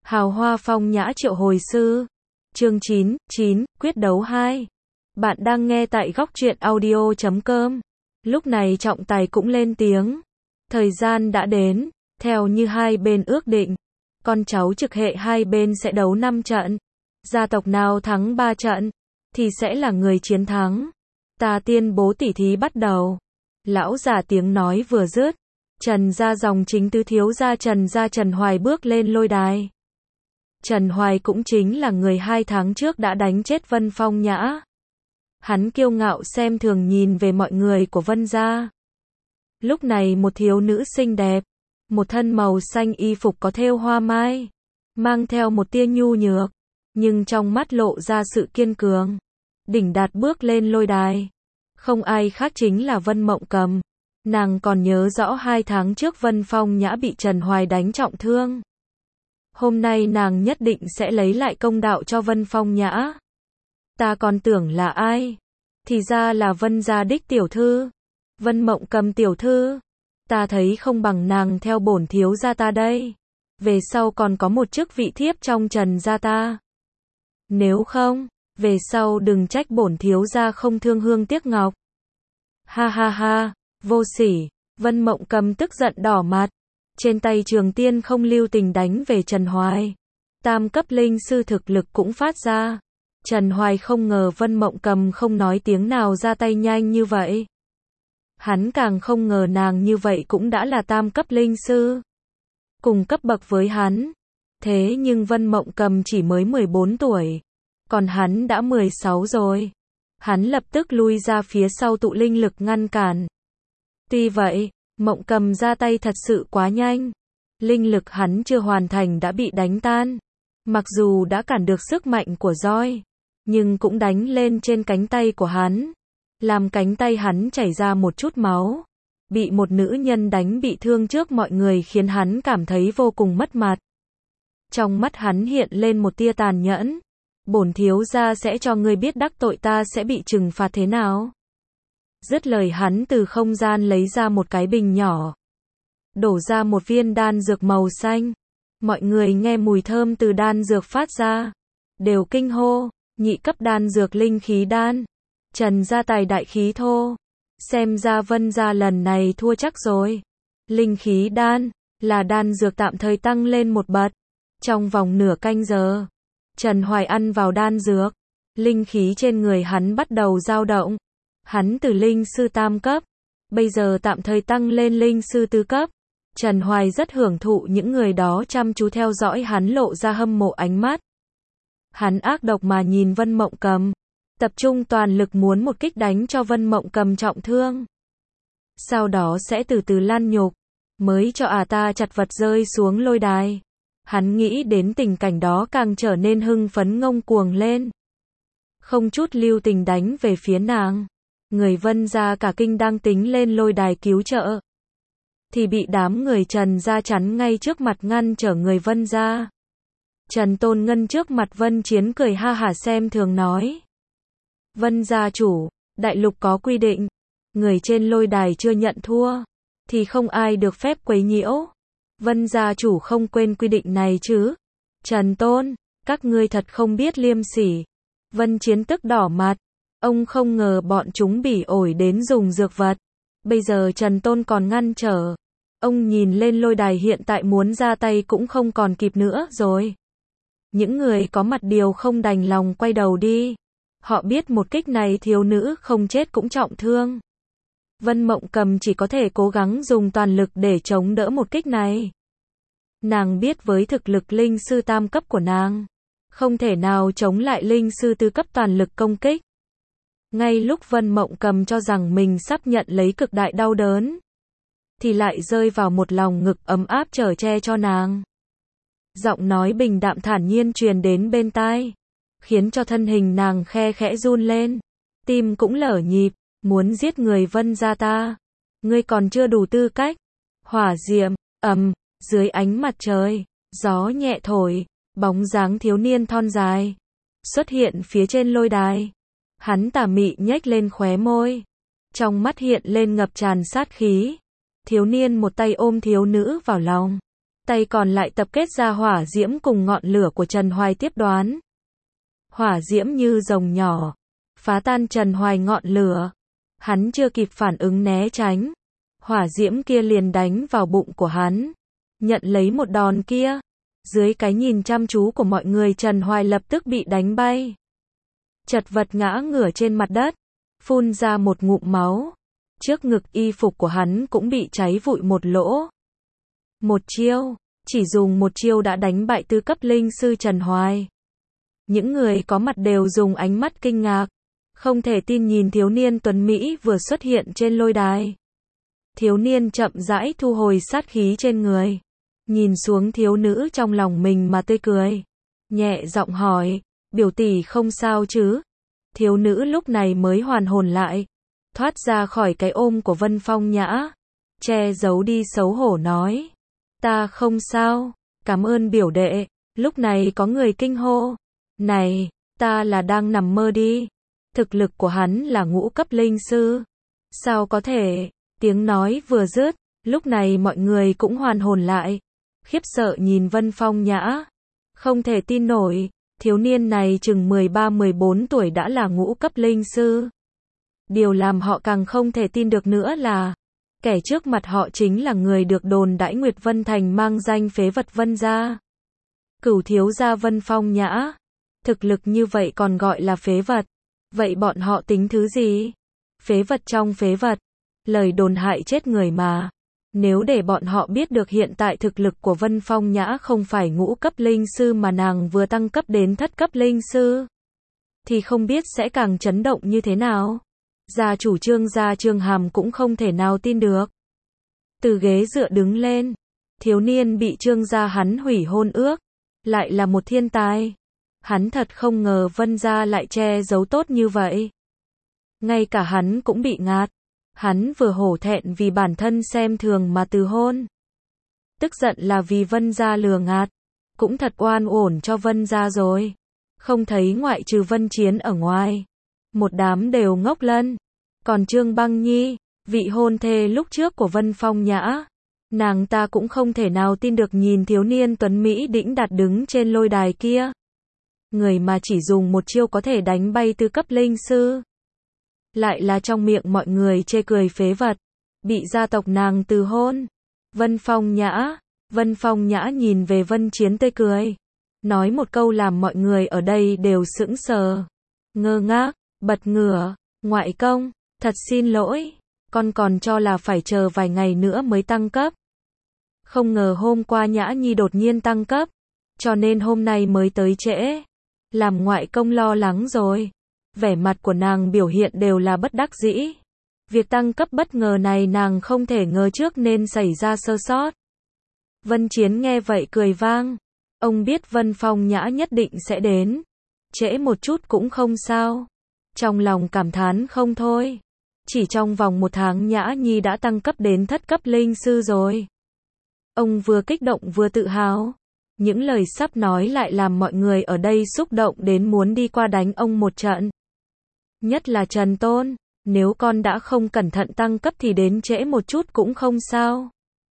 Hào hoa phong nhã triệu hồi sư. Chương 9, quyết đấu 2. Bạn đang nghe tại góc truyện audio.com. Lúc này trọng tài cũng lên tiếng. Thời gian đã đến, theo như hai bên ước định. Con cháu trực hệ hai bên sẽ đấu 5 trận. Gia tộc nào thắng 3 trận, thì sẽ là người chiến thắng. Ta tuyên bố tỉ thí bắt đầu. Lão già tiếng nói vừa dứt. Trần gia dòng chính tứ thiếu gia Trần Hoài bước lên lôi đài. Trần Hoài cũng chính là người 2 tháng trước đã đánh chết Vân Phong Nhã. Hắn kiêu ngạo xem thường nhìn về mọi người của Vân gia. Lúc này một thiếu nữ xinh đẹp, một thân màu xanh y phục có thêu hoa mai, mang theo một tia nhu nhược, nhưng trong mắt lộ ra sự kiên cường. Đỉnh đạt bước lên lôi đài. Không ai khác chính là Vân Mộng Cầm. Nàng còn nhớ rõ 2 tháng trước Vân Phong Nhã bị Trần Hoài đánh trọng thương. Hôm nay nàng nhất định sẽ lấy lại công đạo cho Vân Phong Nhã. Ta còn tưởng là ai? Thì ra là Vân gia đích tiểu thư. Vân Mộng Cầm tiểu thư. Ta thấy không bằng nàng theo bổn thiếu gia ta đây. Về sau còn có một chức vị thiếp trong Trần gia ta. Nếu không, về sau đừng trách bổn thiếu gia không thương hương tiếc ngọc. Ha ha ha, vô sỉ. Vân Mộng Cầm tức giận đỏ mặt. Trên tay trường tiên không lưu tình đánh về Trần Hoài. Tam cấp linh sư thực lực cũng phát ra. Trần Hoài không ngờ Vân Mộng Cầm không nói tiếng nào ra tay nhanh như vậy. Hắn càng không ngờ nàng như vậy cũng đã là tam cấp linh sư. Cùng cấp bậc với hắn. Thế nhưng Vân Mộng Cầm chỉ mới 14 tuổi. Còn hắn đã 16 rồi. Hắn lập tức lui ra phía sau tụ linh lực ngăn cản. Tuy vậy, Mộng Cầm ra tay thật sự quá nhanh. Linh lực hắn chưa hoàn thành đã bị đánh tan. Mặc dù đã cản được sức mạnh của roi, nhưng cũng đánh lên trên cánh tay của hắn. Làm cánh tay hắn chảy ra một chút máu. Bị một nữ nhân đánh bị thương trước mọi người khiến hắn cảm thấy vô cùng mất mặt. Trong mắt hắn hiện lên một tia tàn nhẫn. Bổn thiếu gia sẽ cho ngươi biết đắc tội ta sẽ bị trừng phạt thế nào. Dứt lời hắn từ không gian lấy ra một cái bình nhỏ. Đổ ra một viên đan dược màu xanh. Mọi người nghe mùi thơm từ đan dược phát ra. Đều kinh hô, nhị cấp đan dược linh khí đan. Trần gia tài đại khí thô. Xem ra Vân gia lần này thua chắc rồi. Linh khí đan, là đan dược tạm thời tăng lên một bậc. Trong vòng nửa canh giờ, Trần Hoài ăn vào đan dược. Linh khí trên người hắn bắt đầu dao động. Hắn từ linh sư tam cấp, bây giờ tạm thời tăng lên linh sư tứ cấp. Trần Hoài rất hưởng thụ những người đó chăm chú theo dõi hắn lộ ra hâm mộ ánh mắt. Hắn ác độc mà nhìn Vân Mộng Cầm, tập trung toàn lực muốn một kích đánh cho Vân Mộng Cầm trọng thương. Sau đó sẽ từ từ lăn nhục, mới cho ta chặt vật rơi xuống lôi đài. Hắn nghĩ đến tình cảnh đó càng trở nên hưng phấn ngông cuồng lên. Không chút lưu tình đánh về phía nàng. Người Vân gia cả kinh đang tính lên lôi đài cứu trợ. Thì bị đám người Trần gia chắn ngay trước mặt ngăn trở người Vân gia. Trần Tôn Ngân trước mặt Vân Chiến cười ha hả xem thường nói. Vân gia chủ, đại lục có quy định. Người trên lôi đài chưa nhận thua, thì không ai được phép quấy nhiễu. Vân gia chủ không quên quy định này chứ. Trần Tôn, các ngươi thật không biết liêm sỉ. Vân Chiến tức đỏ mặt. Ông không ngờ bọn chúng bỉ ổi đến dùng dược vật. Bây giờ Trần Tôn còn ngăn trở. Ông nhìn lên lôi đài hiện tại muốn ra tay cũng không còn kịp nữa rồi. Những người có mặt đều không đành lòng quay đầu đi. Họ biết một kích này thiếu nữ không chết cũng trọng thương. Vân Mộng Cầm chỉ có thể cố gắng dùng toàn lực để chống đỡ một kích này. Nàng biết với thực lực linh sư tam cấp của nàng, không thể nào chống lại linh sư tứ cấp toàn lực công kích. Ngay lúc Vân Mộng Cầm cho rằng mình sắp nhận lấy cực đại đau đớn, thì lại rơi vào một lòng ngực ấm áp chở che cho nàng. Giọng nói bình đạm thản nhiên truyền đến bên tai, khiến cho thân hình nàng khe khẽ run lên. Tim cũng lở nhịp, muốn giết người Vân gia ta. Ngươi còn chưa đủ tư cách. Hỏa diệm, dưới ánh mặt trời, gió nhẹ thổi, bóng dáng thiếu niên thon dài xuất hiện phía trên lôi đài. Hắn tà mị nhếch lên khóe môi, trong mắt hiện lên ngập tràn sát khí. Thiếu niên một tay ôm thiếu nữ vào lòng, tay còn lại tập kết ra hỏa diễm cùng ngọn lửa của Trần Hoài tiếp đoán. Hỏa diễm như rồng nhỏ, phá tan Trần Hoài ngọn lửa. Hắn chưa kịp phản ứng né tránh, hỏa diễm kia liền đánh vào bụng của hắn. Nhận lấy một đòn kia, dưới cái nhìn chăm chú của mọi người Trần Hoài lập tức bị đánh bay. Chật vật ngã ngửa trên mặt đất, phun ra một ngụm máu. Trước ngực y phục của hắn cũng bị cháy vụi một lỗ. Một chiêu, chỉ dùng một chiêu đã đánh bại tứ cấp linh sư Trần Hoài. Những người có mặt đều dùng ánh mắt kinh ngạc, không thể tin nhìn thiếu niên tuấn Mỹ vừa xuất hiện trên lôi đài. Thiếu niên chậm rãi thu hồi sát khí trên người, nhìn xuống thiếu nữ trong lòng mình mà tươi cười, nhẹ giọng hỏi, biểu tỷ không sao chứ? Thiếu nữ lúc này mới hoàn hồn lại, thoát ra khỏi cái ôm của Vân Phong Nhã, che giấu đi xấu hổ nói, ta không sao, cảm ơn biểu đệ. Lúc này có người kinh hô, này, ta là đang nằm mơ đi. Thực lực của hắn là ngũ cấp linh sư. Sao có thể? Tiếng nói vừa dứt, lúc này mọi người cũng hoàn hồn lại, khiếp sợ nhìn Vân Phong Nhã. Không thể tin nổi, thiếu niên này chừng 13-14 tuổi đã là ngũ cấp linh sư. Điều làm họ càng không thể tin được nữa là, kẻ trước mặt họ chính là người được đồn đãi Nguyệt Vân Thành mang danh phế vật Vân gia. Cửu thiếu gia Vân Phong Nhã. Thực lực như vậy còn gọi là phế vật. Vậy bọn họ tính thứ gì? Phế vật trong phế vật. Lời đồn hại chết người mà. Nếu để bọn họ biết được hiện tại thực lực của Vân Phong Nhã không phải ngũ cấp linh sư mà nàng vừa tăng cấp đến thất cấp linh sư, thì không biết sẽ càng chấn động như thế nào. Gia chủ Trương gia Trương Hàm cũng không thể nào tin được. Từ ghế dựa đứng lên. Thiếu niên bị Trương gia hắn hủy hôn ước. Lại là một thiên tài. Hắn thật không ngờ Vân gia lại che giấu tốt như vậy. Ngay cả hắn cũng bị ngạt. Hắn vừa hổ thẹn vì bản thân xem thường mà từ hôn. Tức giận là vì Vân gia lừa ngạt. Cũng thật oan uổng cho Vân gia rồi. Không thấy ngoại trừ Vân Chiến ở ngoài, một đám đều ngốc lân. Còn Trương Băng Nhi, vị hôn thê lúc trước của Vân Phong Nhã, nàng ta cũng không thể nào tin được nhìn thiếu niên tuấn Mỹ đĩnh đạt đứng trên lôi đài kia. Người mà chỉ dùng một chiêu có thể đánh bay tứ cấp linh sư. Lại là trong miệng mọi người chê cười phế vật, bị gia tộc nàng từ hôn. Vân Phong Nhã nhìn về Vân Chiến tươi cười, nói một câu làm mọi người ở đây đều sững sờ, ngơ ngác, bật ngửa, ngoại công, thật xin lỗi, con còn cho là phải chờ vài ngày nữa mới tăng cấp. Không ngờ hôm qua Nhã Nhi đột nhiên tăng cấp, cho nên hôm nay mới tới trễ. Làm ngoại công lo lắng rồi. Vẻ mặt của nàng biểu hiện đều là bất đắc dĩ. Việc tăng cấp bất ngờ này nàng không thể ngờ trước nên xảy ra sơ sót. Vân Chiến nghe vậy cười vang. Ông biết Vân Phong Nhã nhất định sẽ đến. Trễ một chút cũng không sao. Trong lòng cảm thán không thôi. Chỉ trong vòng 1 tháng Nhã Nhi đã tăng cấp đến thất cấp linh sư rồi. Ông vừa kích động vừa tự hào. Những lời sắp nói lại làm mọi người ở đây xúc động đến muốn đi qua đánh ông một trận. Nhất là Trần Tôn, nếu con đã không cẩn thận tăng cấp thì đến trễ một chút cũng không sao.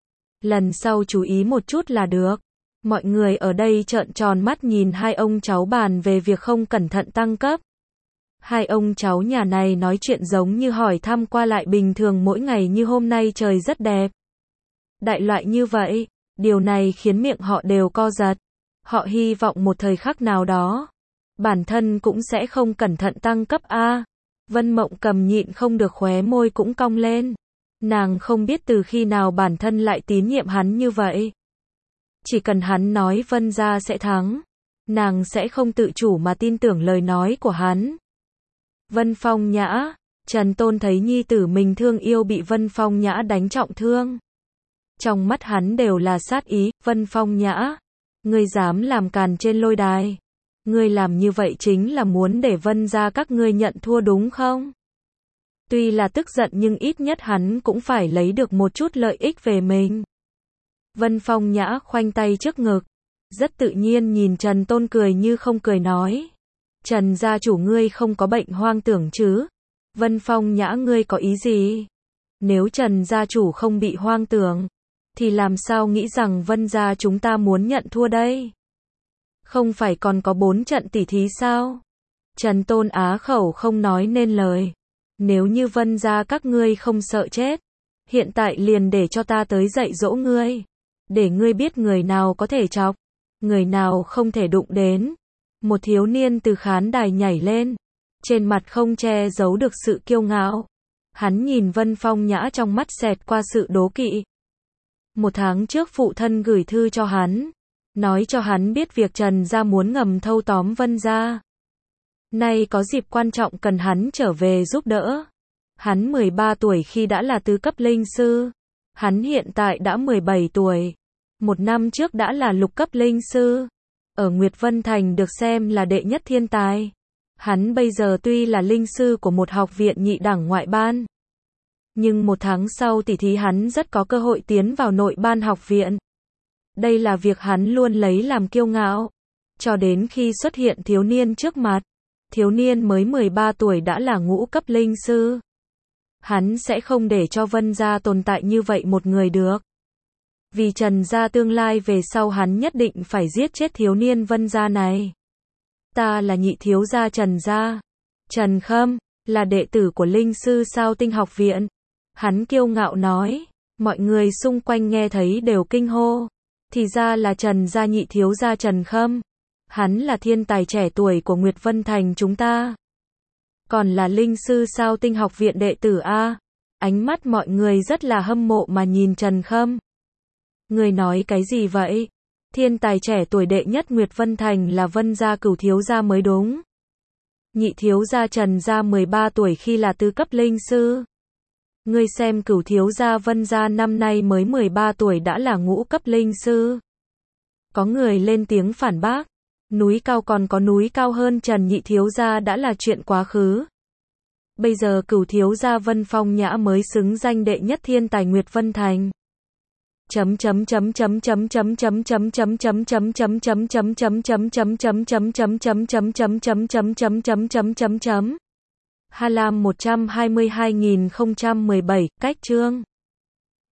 Lần sau chú ý một chút là được. Mọi người ở đây trợn tròn mắt nhìn hai ông cháu bàn về việc không cẩn thận tăng cấp. Hai ông cháu nhà này nói chuyện giống như hỏi thăm qua lại bình thường mỗi ngày như hôm nay trời rất đẹp. Đại loại như vậy, điều này khiến miệng họ đều co giật. Họ hy vọng một thời khắc nào đó, bản thân cũng sẽ không cẩn thận tăng cấp A. Vân Mộng Cầm nhịn không được khóe môi cũng cong lên. Nàng không biết từ khi nào bản thân lại tín nhiệm hắn như vậy. Chỉ cần hắn nói Vân gia sẽ thắng, nàng sẽ không tự chủ mà tin tưởng lời nói của hắn. Vân Phong Nhã, Trần Tôn thấy nhi tử mình thương yêu bị Vân Phong Nhã đánh trọng thương. Trong mắt hắn đều là sát ý. Vân Phong Nhã, ngươi dám làm càn trên lôi đài. Ngươi làm như vậy chính là muốn để Vân gia các ngươi nhận thua đúng không? Tuy là tức giận nhưng ít nhất hắn cũng phải lấy được một chút lợi ích về mình. Vân Phong Nhã khoanh tay trước ngực, rất tự nhiên nhìn Trần Tôn cười như không cười nói. Trần gia chủ ngươi không có bệnh hoang tưởng chứ? Vân Phong Nhã ngươi có ý gì? Nếu Trần gia chủ không bị hoang tưởng, thì làm sao nghĩ rằng Vân gia chúng ta muốn nhận thua đây? Không phải còn có 4 trận tỉ thí sao? Trần Tôn á khẩu không nói nên lời. Nếu như Vân gia các ngươi không sợ chết, hiện tại liền để cho ta tới dạy dỗ ngươi. Để ngươi biết người nào có thể chọc, người nào không thể đụng đến. Một thiếu niên từ khán đài nhảy lên, trên mặt không che giấu được sự kiêu ngạo. Hắn nhìn Vân Phong Nhã trong mắt xẹt qua sự đố kỵ. 1 tháng trước phụ thân gửi thư cho hắn, nói cho hắn biết việc Trần gia muốn ngầm thâu tóm Vân gia. Nay có dịp quan trọng cần hắn trở về giúp đỡ. Hắn 13 tuổi khi đã là tứ cấp linh sư. Hắn hiện tại đã 17 tuổi. 1 năm trước đã là lục cấp linh sư. Ở Nguyệt Vân Thành được xem là đệ nhất thiên tài. Hắn bây giờ tuy là linh sư của một học viện nhị đẳng ngoại ban, nhưng 1 tháng sau tỉ thí hắn rất có cơ hội tiến vào nội ban học viện. Đây là việc hắn luôn lấy làm kiêu ngạo. Cho đến khi xuất hiện thiếu niên trước mặt, thiếu niên mới 13 tuổi đã là ngũ cấp linh sư. Hắn sẽ không để cho Vân gia tồn tại như vậy một người được. Vì Trần gia tương lai về sau hắn nhất định phải giết chết thiếu niên Vân gia này. Ta là nhị thiếu gia Trần gia. Trần Khâm, là đệ tử của linh sư sao Tinh học viện. Hắn kiêu ngạo nói, mọi người xung quanh nghe thấy đều kinh hô. Thì ra là Trần gia nhị thiếu gia Trần Khâm. Hắn là thiên tài trẻ tuổi của Nguyệt Vân Thành chúng ta. Còn là linh sư sao Tinh học viện đệ tử A. Ánh mắt mọi người rất là hâm mộ mà nhìn Trần Khâm. Người nói cái gì vậy? Thiên tài trẻ tuổi đệ nhất Nguyệt Vân Thành là Vân gia Cửu thiếu gia mới đúng. Nhị thiếu gia Trần gia 13 tuổi khi là tứ cấp linh sư. Ngươi xem Cửu thiếu gia Vân gia năm nay mới 13 tuổi đã là ngũ cấp linh sư. Có người lên tiếng phản bác. Núi cao còn có núi cao hơn Trần nhị thiếu gia đã là chuyện quá khứ. Bây giờ Cửu thiếu gia Vân Phong Nhã mới xứng danh đệ nhất thiên tài Nguyệt Vân Thành. Hà Lam 122.017, cách chương